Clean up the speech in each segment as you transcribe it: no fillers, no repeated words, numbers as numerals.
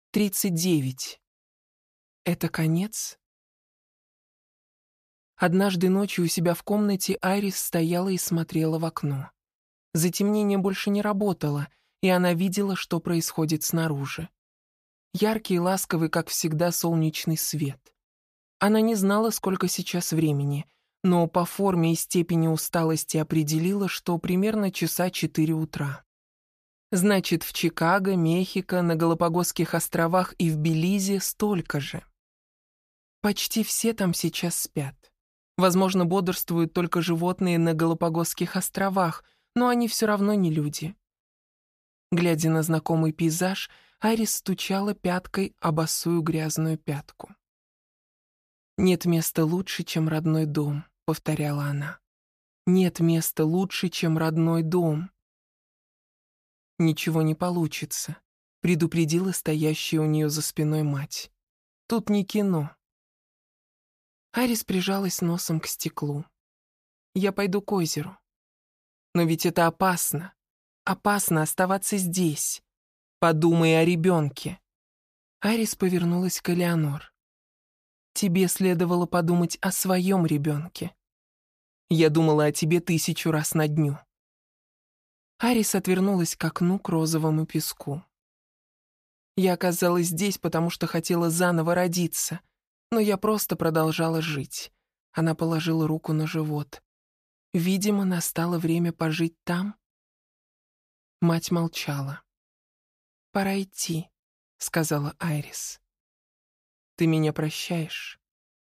39. Это конец? Однажды ночью у себя в комнате Айрис стояла и смотрела в окно. Затемнение больше не работало, и она видела, что происходит снаружи. Яркий и ласковый, как всегда, солнечный свет. Она не знала, сколько сейчас времени, но по форме и степени усталости определила, что примерно часа 4 утра. Значит, в Чикаго, Мехико, на Галапагосских островах и в Белизе столько же. Почти все там сейчас спят. Возможно, бодрствуют только животные на Галапагосских островах, но они все равно не люди. Глядя на знакомый пейзаж, Айрис стучала пяткой о босую грязную пятку. «Нет места лучше, чем родной дом», — повторяла она. «Нет места лучше, чем родной дом». «Ничего не получится», — предупредила стоящая у нее за спиной мать. «Тут не кино». Айрис прижалась носом к стеклу. «Я пойду к озеру». «Но ведь это опасно. Опасно оставаться здесь. Подумай о ребенке». Айрис повернулась к Элеонор. «Тебе следовало подумать о своем ребенке. Я думала о тебе 1000 раз на дню». Айрис отвернулась к окну к розовому песку. «Я оказалась здесь, потому что хотела заново родиться, но я просто продолжала жить». Она положила руку на живот. «Видимо, настало время пожить там». Мать молчала. «Пора идти», — сказала Айрис. «Ты меня прощаешь?»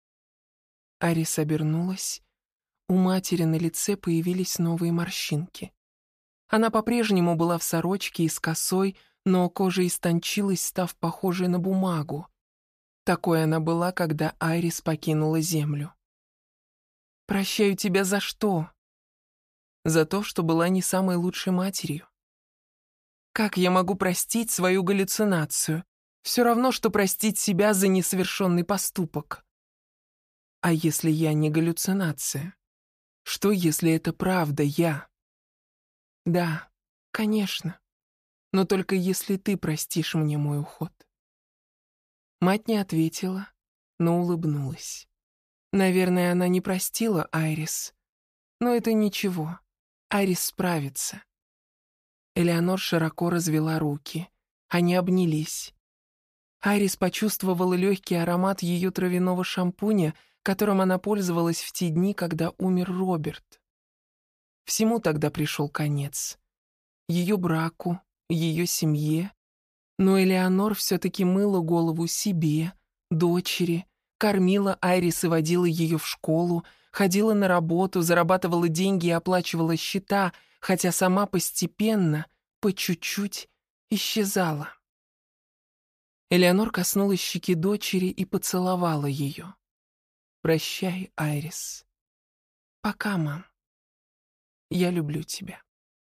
Айрис обернулась. У матери на лице появились новые морщинки. Она по-прежнему была в сорочке и с косой, но кожа истончилась, став похожей на бумагу. Такой она была, когда Айрис покинула землю. «Прощаю тебя за что?» «За то, что была не самой лучшей матерью». «Как я могу простить свою галлюцинацию? Все равно, что простить себя за несовершенный поступок». «А если я не галлюцинация? Что, если это правда я?» «Да, конечно. Но только если ты простишь мне мой уход». Мать не ответила, но улыбнулась. Наверное, она не простила Айрис. Но это ничего. Айрис справится. Элеонор широко развела руки. Они обнялись. Айрис почувствовала легкий аромат ее травяного шампуня, которым она пользовалась в те дни, когда умер Роберт. Всему тогда пришел конец. Ее браку, ее семье. Но Элеонор все-таки мыла голову себе, дочери, кормила Айрис и водила ее в школу, ходила на работу, зарабатывала деньги и оплачивала счета, хотя сама постепенно, по чуть-чуть, исчезала. Элеонор коснулась щеки дочери и поцеловала ее. «Прощай, Айрис». «Пока, мам. Я люблю тебя».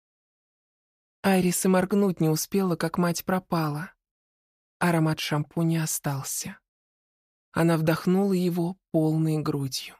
Айрис и моргнуть не успела, как мать пропала. Аромат шампуня остался. Она вдохнула его полной грудью.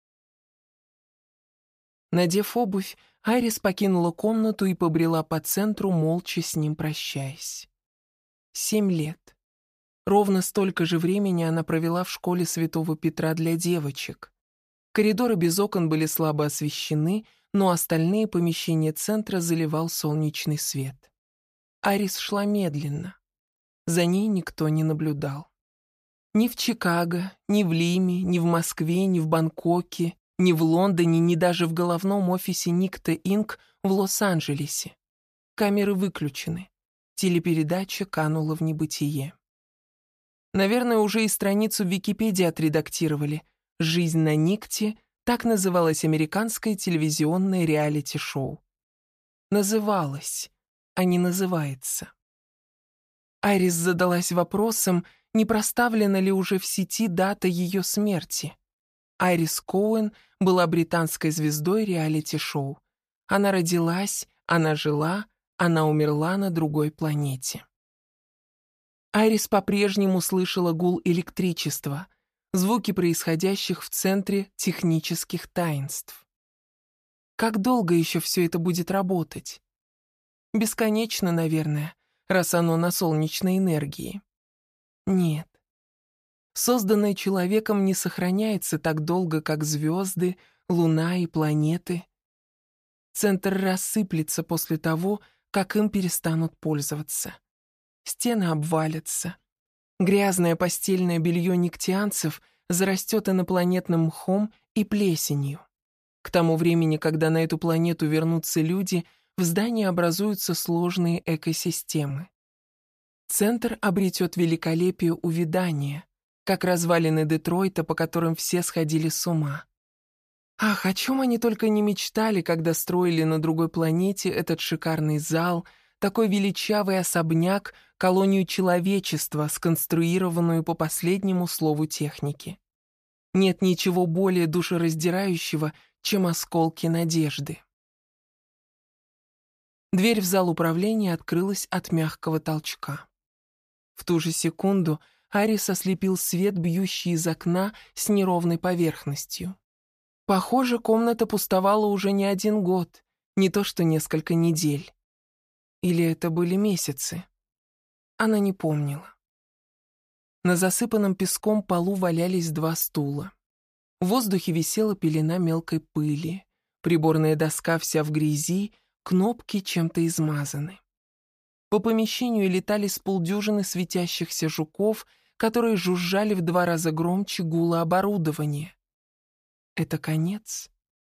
Надев обувь, Айрис покинула комнату и побрела по центру, молча с ним прощаясь. 7 лет. Ровно столько же времени она провела в школе Святого Петра для девочек. Коридоры без окон были слабо освещены, но остальные помещения центра заливал солнечный свет. Айрис шла медленно. За ней никто не наблюдал. Ни в Чикаго, ни в Лиме, ни в Москве, ни в Бангкоке, ни в Лондоне, ни даже в головном офисе Никто Инк в Лос-Анджелесе. Камеры выключены. Телепередача канула в небытие. Наверное, уже и страницу в Википедии отредактировали. «Жизнь на Никте» — так называлось американское телевизионное реалити-шоу. Называлось, а не называется. Айрис задалась вопросом, не проставлена ли уже в сети дата ее смерти. Айрис Коуэн была британской звездой реалити-шоу. Она родилась, она жила, она умерла на другой планете. Айрис по-прежнему слышала гул электричества, звуки происходящих в центре технических таинств. Как долго еще все это будет работать? Бесконечно, наверное, раз оно на солнечной энергии. Нет. Созданное человеком не сохраняется так долго, как звезды, луна и планеты. Центр рассыплется после того, как им перестанут пользоваться. Стены обвалятся. Грязное постельное белье негтианцев зарастет инопланетным мхом и плесенью. К тому времени, когда на эту планету вернутся люди, в здании образуются сложные экосистемы. Центр обретет великолепие увядания, как развалины Детройта, по которым все сходили с ума. Ах, о чем они только не мечтали, когда строили на другой планете этот шикарный зал, такой величавый особняк, колонию человечества, сконструированную по последнему слову техники. Нет ничего более душераздирающего, чем осколки надежды. Дверь в зал управления открылась от мягкого толчка. В ту же секунду Арис ослепил свет, бьющий из окна с неровной поверхностью. Похоже, комната пустовала уже не 1 год, не то что несколько недель. Или это были месяцы? Она не помнила. На засыпанном песком полу валялись 2 стула. В воздухе висела пелена мелкой пыли, приборная доска вся в грязи, кнопки чем-то измазаны. По помещению летали с полдюжины светящихся жуков, которые жужжали в 2 раза громче гула оборудования. Это конец?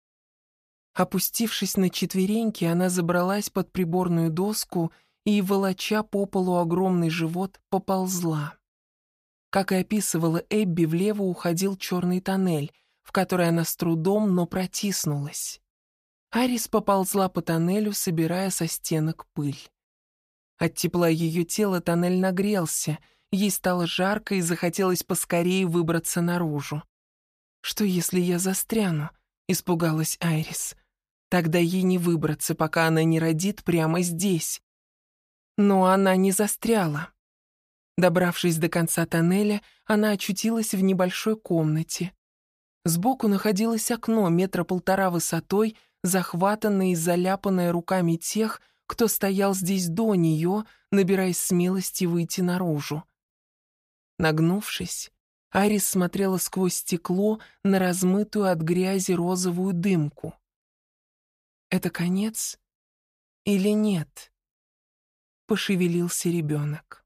Опустившись на четвереньки, она забралась под приборную доску и, волоча по полу огромный живот, поползла. Как и описывала Эбби, влево уходил черный тоннель, в который она с трудом, но протиснулась. Арис поползла по тоннелю, собирая со стенок пыль. От тепла ее тела тоннель нагрелся, ей стало жарко и захотелось поскорее выбраться наружу. «Что, если я застряну?» — испугалась Айрис. «Тогда ей не выбраться, пока она не родит прямо здесь». Но она не застряла. Добравшись до конца тоннеля, она очутилась в небольшой комнате. Сбоку находилось окно 1,5 метра высотой, захватанное и заляпанное руками тех, кто стоял здесь до нее, набираясь смелости выйти наружу. Нагнувшись, Арис смотрела сквозь стекло на размытую от грязи розовую дымку. Это конец или нет? Пошевелился ребенок.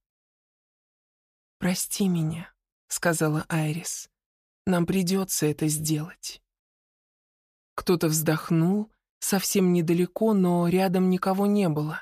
«Прости меня», — сказала Айрис. «Нам придется это сделать». Кто-то вздохнул, совсем недалеко, но рядом никого не было.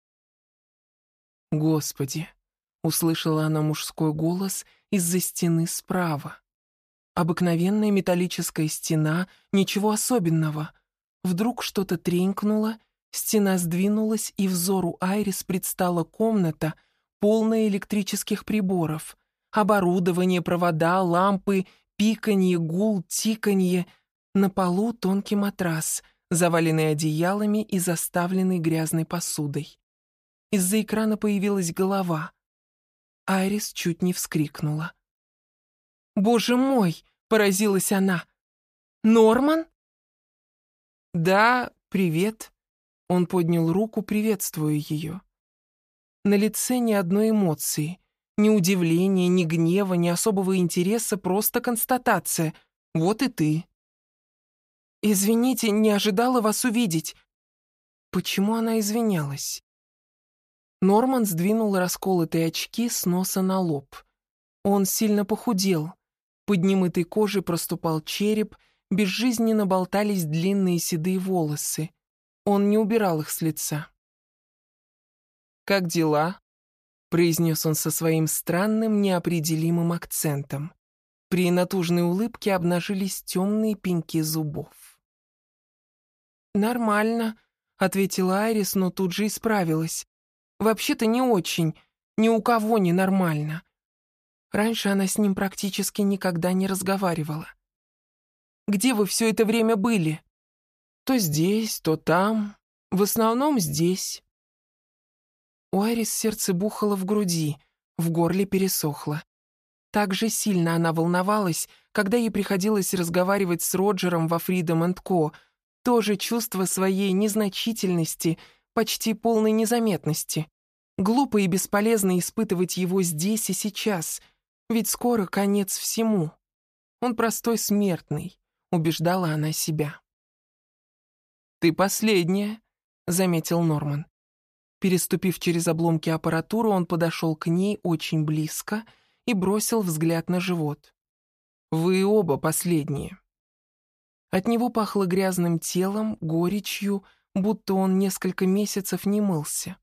«Господи!» — услышала она мужской голос из-за стены справа. Обыкновенная металлическая стена, ничего особенного. Вдруг что-то тренькнуло, стена сдвинулась, и взору Айрис предстала комната, полная электрических приборов. Оборудование, провода, лампы, пиканье, гул, тиканье. На полу тонкий матрас, заваленный одеялами и заставленный грязной посудой. Из-за экрана появилась голова. Айрис чуть не вскрикнула. «Боже мой!» — поразилась она. «Норман?» «Да, привет». Он поднял руку, приветствуя ее. На лице ни одной эмоции. Ни удивления, ни гнева, ни особого интереса, просто констатация. «Вот и ты». «Извините, не ожидала вас увидеть». Почему она извинялась? Норман сдвинул расколотые очки с носа на лоб. Он сильно похудел. Под немытой кожей проступал череп, безжизненно болтались длинные седые волосы. Он не убирал их с лица. «Как дела?» — произнес он со своим странным, неопределимым акцентом. При натужной улыбке обнажились темные пеньки зубов. «Нормально», — ответила Айрис, но тут же исправилась. «Вообще-то не очень, ни у кого не нормально». Раньше она с ним практически никогда не разговаривала. «Где вы все это время были?» «То здесь, то там. В основном здесь». У Айрис сердце бухало в груди, в горле пересохло. Так же сильно она волновалась, когда ей приходилось разговаривать с Роджером во Freedom & Co. Тоже чувство своей незначительности, почти полной незаметности. Глупо и бесполезно испытывать его здесь и сейчас. Ведь скоро конец всему. Он простой смертный, убеждала она себя. «Ты последняя», — заметил Норман. Переступив через обломки аппаратуры, он подошел к ней очень близко и бросил взгляд на живот. «Вы оба последние». От него пахло грязным телом, горечью, будто он несколько месяцев не мылся.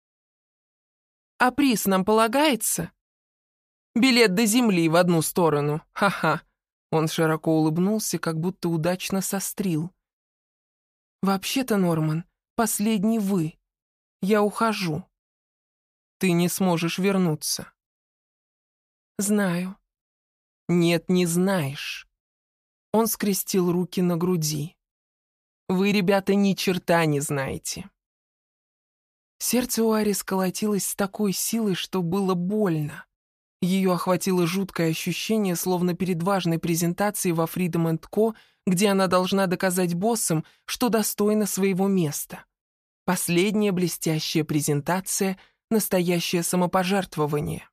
«А приз нам полагается?» «Билет до земли в одну сторону, ха-ха!» Он широко улыбнулся, как будто удачно сострил. «Вообще-то, Норман, последний вы. Я ухожу. Ты не сможешь вернуться». «Знаю». «Нет, не знаешь». Он скрестил руки на груди. «Вы, ребята, ни черта не знаете». Сердце у Арис колотилось с такой силой, что было больно. Ее охватило жуткое ощущение, словно перед важной презентацией во Freedom & Co., где она должна доказать боссам, что достойна своего места. Последняя блестящая презентация, настоящее самопожертвование.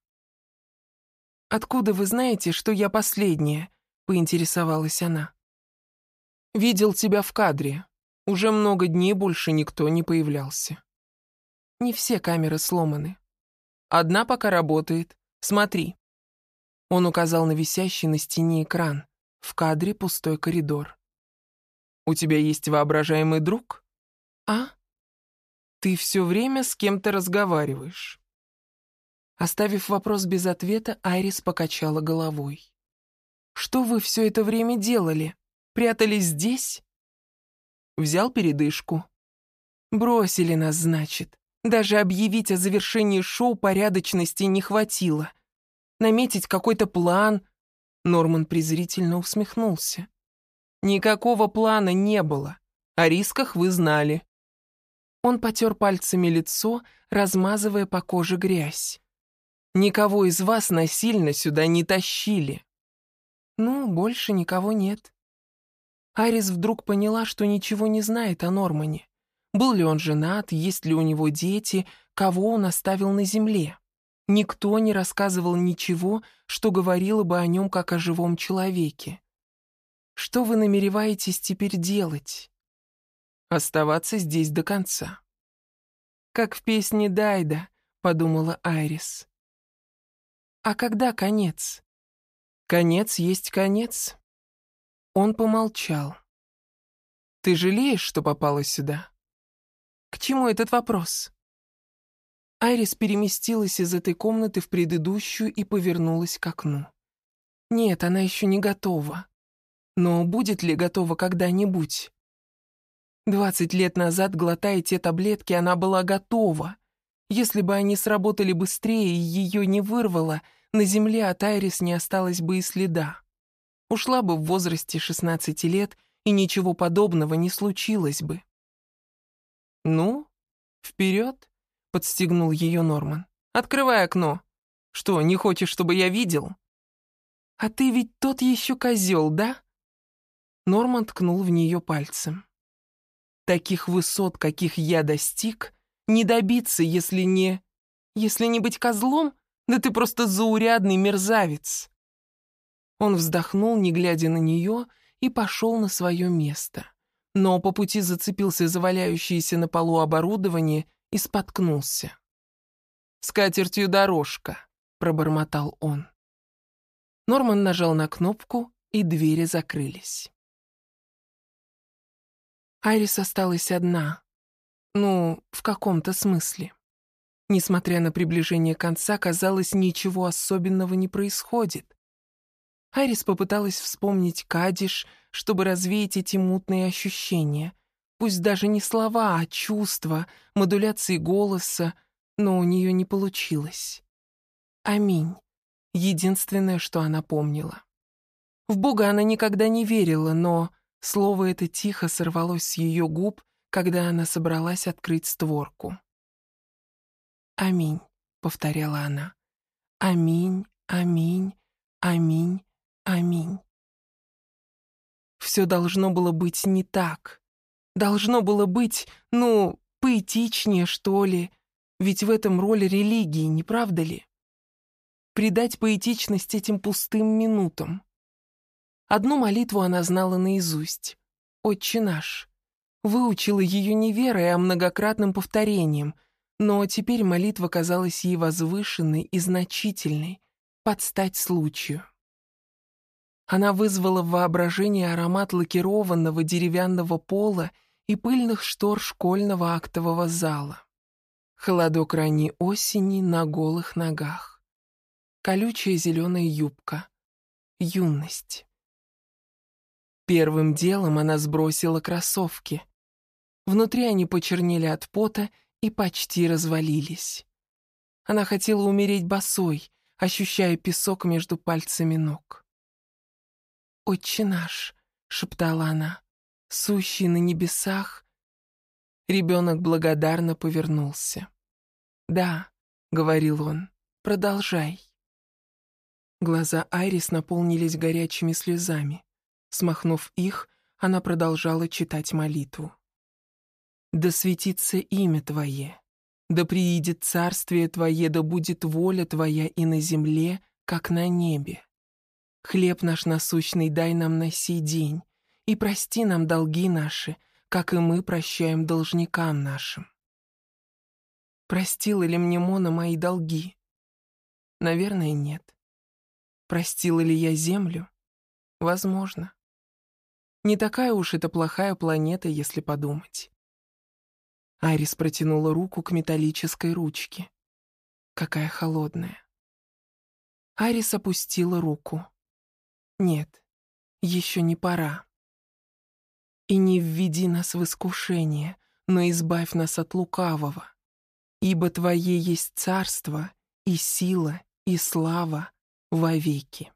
«Откуда вы знаете, что я последняя?» — поинтересовалась она. «Видел тебя в кадре. Уже много дней больше никто не появлялся. Не все камеры сломаны. Одна пока работает. Смотри». Он указал на висящий на стене экран. В кадре пустой коридор. «У тебя есть воображаемый друг?» «А? Ты все время с кем-то разговариваешь». Оставив вопрос без ответа, Айрис покачала головой. «Что вы все это время делали? Прятались здесь?» Взял передышку. «Бросили нас, значит. Даже объявить о завершении шоу порядочности не хватило. Наметить какой-то план...» Норман презрительно усмехнулся. «Никакого плана не было. О рисках вы знали». Он потер пальцами лицо, размазывая по коже грязь. «Никого из вас насильно сюда не тащили». «Ну, больше никого нет». Арис вдруг поняла, что ничего не знает о Нормане. Был ли он женат, есть ли у него дети, кого он оставил на земле. Никто не рассказывал ничего, что говорило бы о нем как о живом человеке. Что вы намереваетесь теперь делать? Оставаться здесь до конца. Как в песне Дайда, подумала Айрис. А когда конец? Конец есть конец. Он помолчал. Ты жалеешь, что попала сюда? К чему этот вопрос? Айрис переместилась из этой комнаты в предыдущую и повернулась к окну. Нет, она еще не готова. Но будет ли готова когда-нибудь? 20 лет назад, глотая те таблетки, она была готова. Если бы они сработали быстрее и ее не вырвало, на земле от Айрис не осталось бы и следа. Ушла бы в возрасте 16 лет, и ничего подобного не случилось бы. «Ну, вперед!» — подстегнул ее Норман. «Открывай окно. Что, не хочешь, чтобы я видел?» «А ты ведь тот еще козел, да?» Норман ткнул в нее пальцем. «Таких высот, каких я достиг, не добиться, если не... Если не быть козлом, да ты просто заурядный мерзавец!» Он вздохнул, не глядя на нее, и пошел на свое место. Но по пути зацепился за валяющееся на полу оборудование и споткнулся. «Скатертью дорожка», — пробормотал он. Норман нажал на кнопку, и двери закрылись. Айрис осталась одна. Ну, в каком-то смысле. Несмотря на приближение конца, казалось, ничего особенного не происходит. Айрис попыталась вспомнить Кадиш, чтобы развеять эти мутные ощущения. Пусть даже не слова, а чувства, модуляции голоса, но у нее не получилось. Аминь. Единственное, что она помнила. В Бога она никогда не верила, но слово это тихо сорвалось с ее губ, когда она собралась открыть створку. «Аминь», — повторяла она. «Аминь, аминь, аминь, аминь». Все должно было быть не так. Должно было быть, ну, поэтичнее, что ли. Ведь в этом роль религии, не правда ли? придать поэтичность этим пустым минутам. Одну молитву она знала наизусть — «Отче наш». Выучила ее не верой, а многократным повторением, но теперь молитва казалась ей возвышенной и значительной, под стать случаю. Она вызвала в воображении аромат лакированного деревянного пола и пыльных штор школьного актового зала. Холодок ранней осени на голых ногах. Колючая зеленая юбка. Юность. Первым делом она сбросила кроссовки. Внутри они почернели от пота и почти развалились. Она хотела умереть босой, ощущая песок между пальцами ног. «Отче наш», — шептала она, — «сущий на небесах». Ребенок благодарно повернулся. «Да», — говорил он, — «продолжай». Глаза Айрис наполнились горячими слезами. Смахнув их, она продолжала читать молитву. «Да светится имя Твое, да приидет царствие Твое, да будет воля Твоя и на земле, как на небе. Хлеб наш насущный дай нам на сей день, и прости нам долги наши, как и мы прощаем должникам нашим». Простила ли мне Мона мои долги? Наверное, нет. Простила ли я Землю? Возможно. Не такая уж это плохая планета, если подумать. Айрис протянула руку к металлической ручке. Какая холодная. Айрис опустила руку. Нет, еще не пора. «И не введи нас в искушение, но избавь нас от лукавого. Ибо Твое есть царство, и сила, и слава вовеки».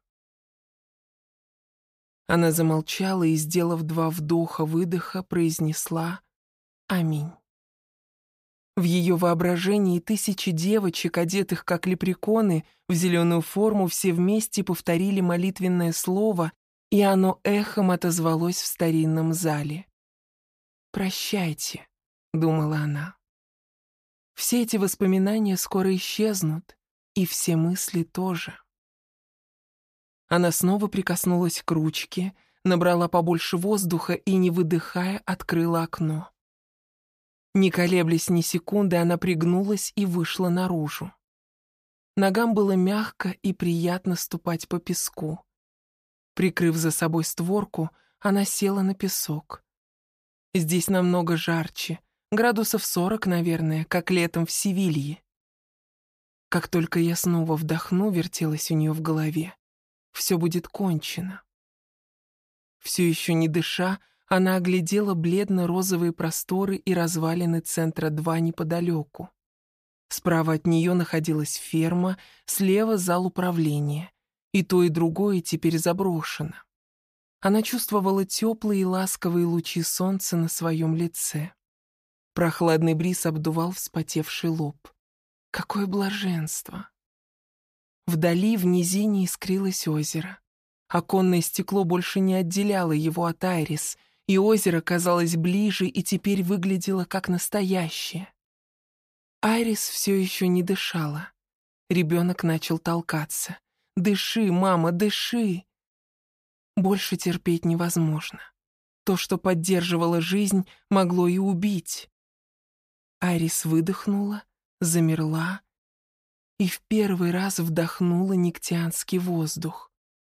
Она замолчала и, сделав 2 вдоха-выдоха, произнесла «Аминь». В ее воображении 1000 девочек, одетых как лепреконы, в зеленую форму, все вместе повторили молитвенное слово, и оно эхом отозвалось в старинном зале. «Прощайте», — думала она. «Все эти воспоминания скоро исчезнут, и все мысли тоже». Она снова прикоснулась к ручке, набрала побольше воздуха и, не выдыхая, открыла окно. Не колеблясь ни секунды, она пригнулась и вышла наружу. Ногам было мягко и приятно ступать по песку. Прикрыв за собой створку, она села на песок. Здесь намного жарче, градусов 40, наверное, как летом в Севилье. Как только я снова вдохну, вертелось у нее в голове, все будет кончено. Все еще не дыша, она оглядела бледно-розовые просторы и развалины центра 2 неподалеку. Справа от нее находилась ферма, слева зал управления. И то, и другое теперь заброшено. Она чувствовала теплые и ласковые лучи солнца на своем лице. Прохладный бриз обдувал вспотевший лоб. Какое блаженство! Вдали, в низине, искрилось озеро. Оконное стекло больше не отделяло его от Айрис, и озеро казалось ближе и теперь выглядело как настоящее. Айрис все еще не дышала. Ребенок начал толкаться. «Дыши, мама, дыши!» Больше терпеть невозможно. То, что поддерживало жизнь, могло и убить. Айрис выдохнула, замерла и в первый раз вдохнула негтианский воздух.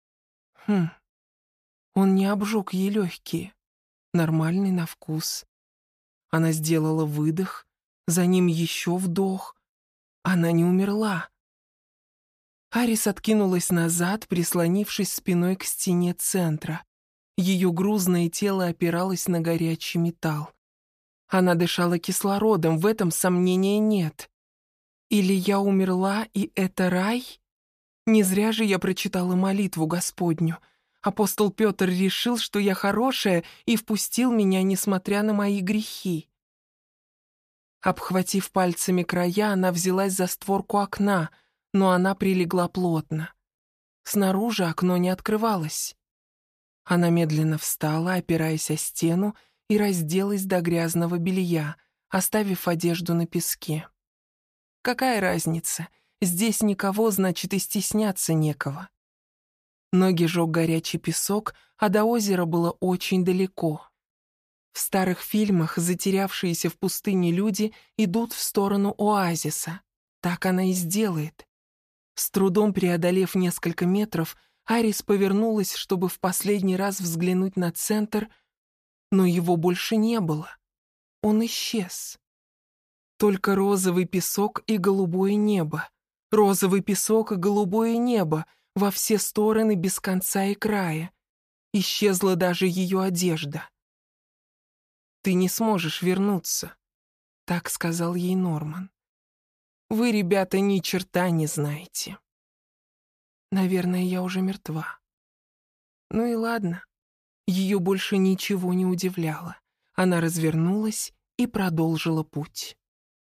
Он не обжег ей легкие. Нормальный на вкус. Она сделала выдох, за ним еще вдох. Она не умерла. Айрис откинулась назад, прислонившись спиной к стене центра. Ее грузное тело опиралось на горячий металл. Она дышала кислородом, в этом сомнения нет. Или я умерла, и это рай? Не зря же я прочитала молитву Господню. Апостол Петр решил, что я хорошая, и впустил меня, несмотря на мои грехи. Обхватив пальцами края, она взялась за створку окна, но она прилегла плотно. Снаружи окно не открывалось. Она медленно встала, опираясь о стену, и разделась до грязного белья, оставив одежду на песке. Какая разница? Здесь никого, значит, и стесняться некого. Ноги жег горячий песок, а до озера было очень далеко. В старых фильмах затерявшиеся в пустыне люди идут в сторону оазиса. Так она и сделает. С трудом преодолев несколько метров, Айрис повернулась, чтобы в последний раз взглянуть на центр, но его больше не было. Он исчез. Только розовый песок и голубое небо. Розовый песок и голубое небо во все стороны без конца и края. Исчезла даже ее одежда. «Ты не сможешь вернуться», — так сказал ей Норман. «Вы, ребята, ни черта не знаете». Наверное, я уже мертва. Ну и ладно. Ее больше ничего не удивляло. Она развернулась и продолжила путь.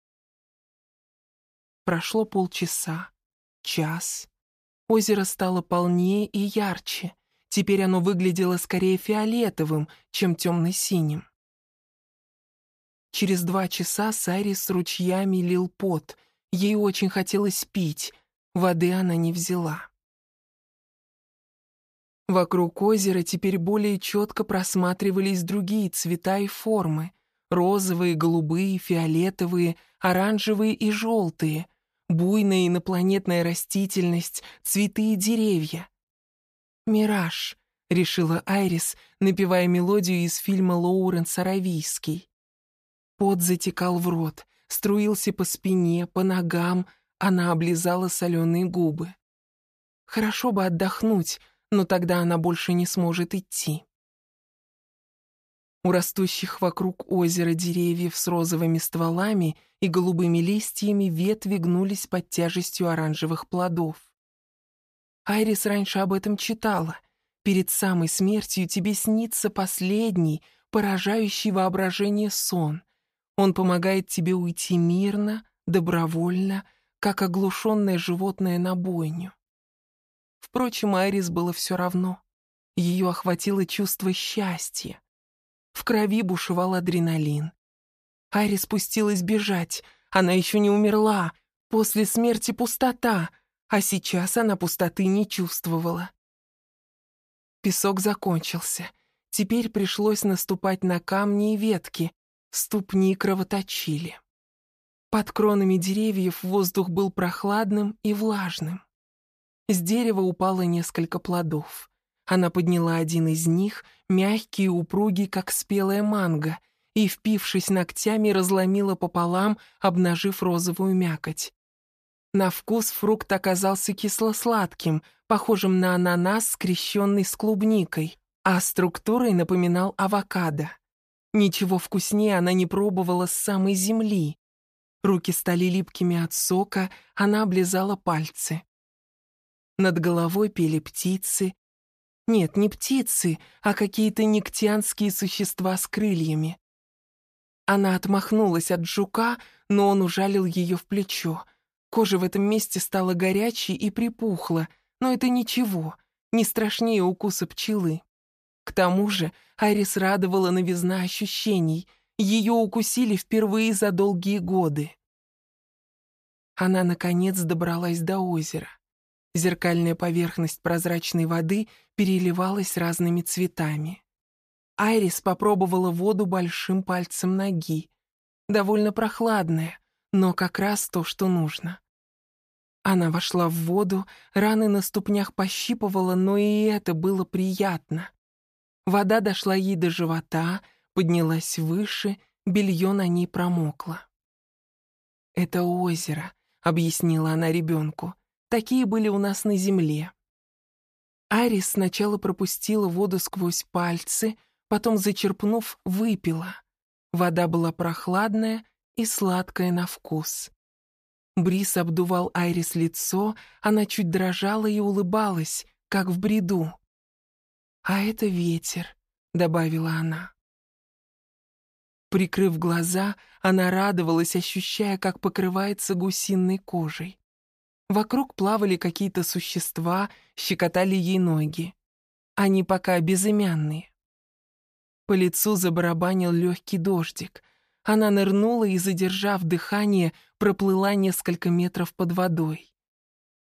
Прошло полчаса, час. Озеро стало полнее и ярче. Теперь оно выглядело скорее фиолетовым, чем темно-синим. Через 2 часа Сайрис ручьями лил пот. Ей очень хотелось пить. Воды она не взяла. Вокруг озера теперь более четко просматривались другие цвета и формы. Розовые, голубые, фиолетовые, оранжевые и желтые. Буйная инопланетная растительность, цветы и деревья. «Мираж», — решила Айрис, напевая мелодию из фильма Лоуренс Аравийский. Пот затекал в рот, струился по спине, по ногам, она облизала соленые губы. Хорошо бы отдохнуть, но тогда она больше не сможет идти. У растущих вокруг озера деревьев с розовыми стволами и голубыми листьями ветви гнулись под тяжестью оранжевых плодов. Айрис раньше об этом читала. Перед самой смертью тебе снится последний, поражающий воображение сон. Он помогает тебе уйти мирно, добровольно, как оглушенное животное на бойню. Впрочем, Айрис было все равно. Ее охватило чувство счастья. В крови бушевал адреналин. Айрис пустилась бежать. Она еще не умерла. После смерти пустота, а сейчас она пустоты не чувствовала. Песок закончился. Теперь пришлось наступать на камни и ветки. Ступни кровоточили. Под кронами деревьев воздух был прохладным и влажным. С дерева упало несколько плодов. Она подняла один из них, мягкий и упругий, как спелая манго, и, впившись ногтями, разломила пополам, обнажив розовую мякоть. На вкус фрукт оказался кисло-сладким, похожим на ананас, скрещенный с клубникой, а структурой напоминал авокадо. Ничего вкуснее она не пробовала с самой земли. Руки стали липкими от сока, она облизала пальцы. Над головой пели птицы. Нет, не птицы, а какие-то негтианские существа с крыльями. Она отмахнулась от жука, но он ужалил ее в плечо. Кожа в этом месте стала горячей и припухла, но это ничего, не страшнее укуса пчелы. К тому же Айрис радовала новизна ощущений. Ее укусили впервые за долгие годы. Она, наконец, добралась до озера. Зеркальная поверхность прозрачной воды переливалась разными цветами. Айрис попробовала воду большим пальцем ноги. Довольно прохладная, но как раз то, что нужно. Она вошла в воду, раны на ступнях пощипывала, но и это было приятно. Вода дошла ей до живота, поднялась выше, белье на ней промокло. «Это озеро», — объяснила она ребенку. «Такие были у нас на земле». Айрис сначала пропустила воду сквозь пальцы, потом, зачерпнув, выпила. Вода была прохладная и сладкая на вкус. Бриз обдувал Айрис лицо, она чуть дрожала и улыбалась, как в бреду. «А это ветер», — добавила она. Прикрыв глаза, она радовалась, ощущая, как покрывается гусиной кожей. Вокруг плавали какие-то существа, щекотали ей ноги. Они пока безымянные. По лицу забарабанил легкий дождик. Она нырнула и, задержав дыхание, проплыла несколько метров под водой.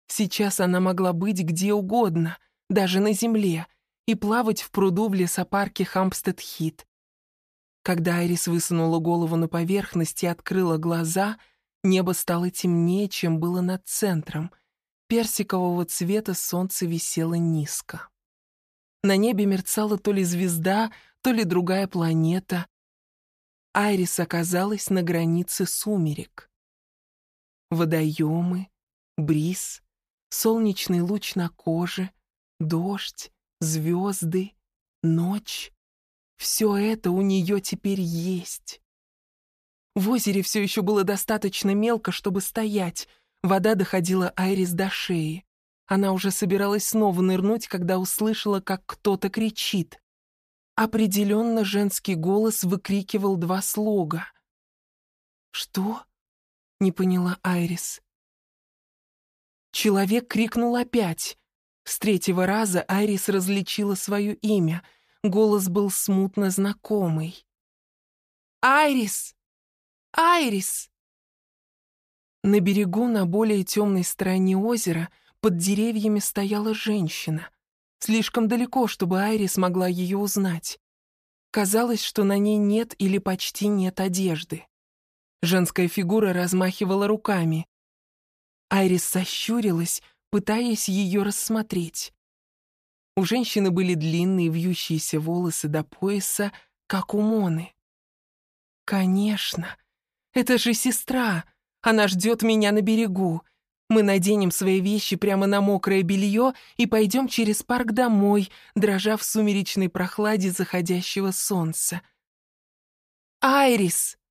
Сейчас она могла быть где угодно, даже на земле, и плавать в пруду в лесопарке Хампстед-Хит. Когда Айрис высунула голову на поверхность и открыла глаза, небо стало темнее, чем было над центром. Персикового цвета солнце висело низко. На небе мерцала то ли звезда, то ли другая планета. Айрис оказалась на границе сумерек. Водоемы, бриз, солнечный луч на коже, дождь, звезды, ночь. Все это у нее теперь есть. В озере все еще было достаточно мелко, чтобы стоять. Вода доходила Айрис до шеи. Она уже собиралась снова нырнуть, когда услышала, как кто-то кричит. Определенно женский голос выкрикивал два слога. «Что?» — не поняла Айрис. Человек крикнул опять. С третьего раза Айрис различила свое имя. Голос был смутно знакомый. «Айрис! Айрис!» На берегу, на более темной стороне озера, под деревьями стояла женщина. Слишком далеко, чтобы Айрис могла ее узнать. Казалось, что на ней нет или почти нет одежды. Женская фигура размахивала руками. Айрис сощурилась, пытаясь ее рассмотреть. У женщины были длинные вьющиеся волосы до пояса, как у Моны. «Конечно, это же сестра! Она ждет меня на берегу. Мы наденем свои вещи прямо на мокрое белье и пойдем через парк домой, дрожа в сумеречной прохладе заходящего солнца. Айрис!»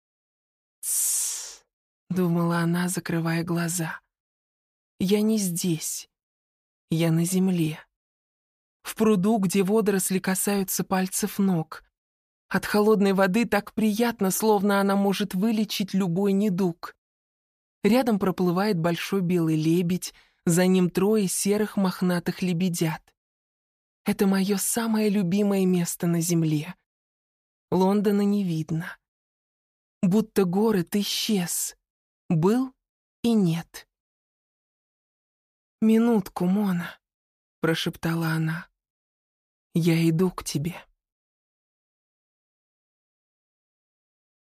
«Тссс», — думала она, закрывая глаза. «Я не здесь. Я на земле. В пруду, где водоросли касаются пальцев ног. От холодной воды так приятно, словно она может вылечить любой недуг. Рядом проплывает большой белый лебедь, за ним трое серых мохнатых лебедят. Это мое самое любимое место на земле. Лондона не видно. Будто город исчез. Был и нет. «Минутку, Мона», — прошептала она. «Я иду к тебе».